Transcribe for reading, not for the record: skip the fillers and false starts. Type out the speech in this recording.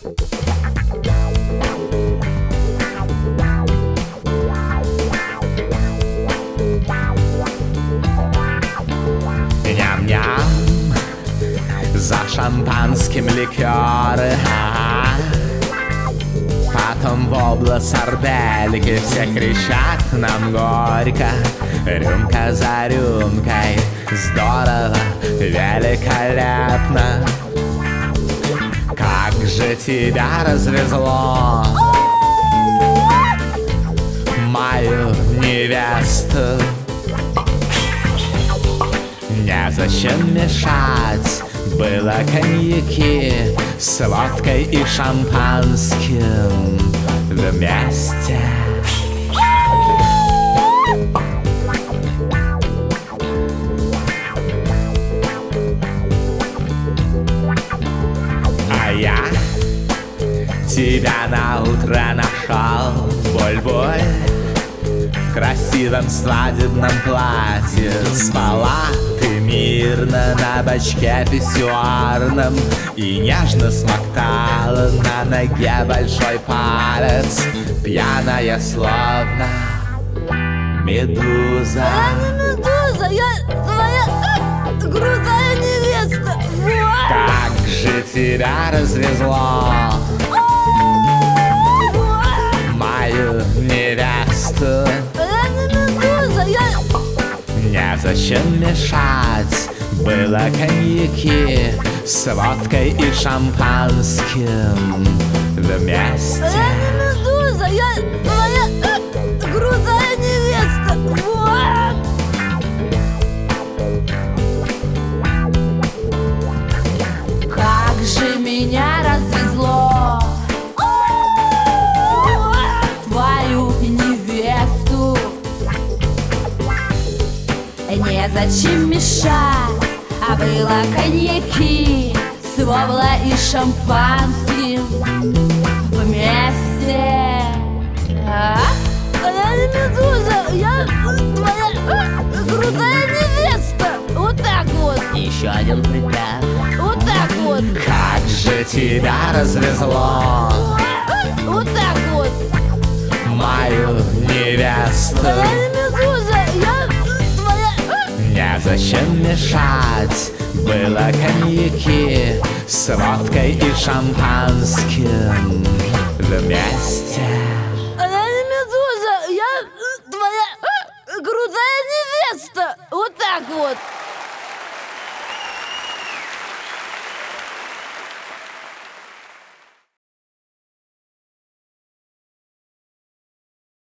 Ням-ням, за шампанским ликеры, потом вобла сардельки, все кричат нам горько, рюмка за рюмкой, здорово, великолепно. Как же тебя развезло, мою невесту. Незачем мешать было коньяки с водкой и шампанским вместе. А я тебя на утро нашел, боль-боль, в красивом свадебном платье. Спала ты мирно на бачке писсуарном и нежно смоктала на ноге большой палец, пьяная словно медуза. Я не медуза, я твоя крутая невеста. Как же тебя развезло, мою невесту. Я не медуза, я... Незачем мешать было коньяки с водкой и шампанским вместе. Я не медуза, я твоя крутая невеста. Как же меня развезло, твою невесту. Незачем мешать, а было коньяки с вобла и шампанским вместе. Я не медуза, я твоя крутая невеста. Вот так вот. Еще один припев. Вот так вот. Как же тебя развезло, Вот так вот. мою невесту. Я не медуза, я твоя... Незачем мешать было коньяки с водкой и шампанским вместе. Я не медуза, я твоя крутая невеста. Вот так вот.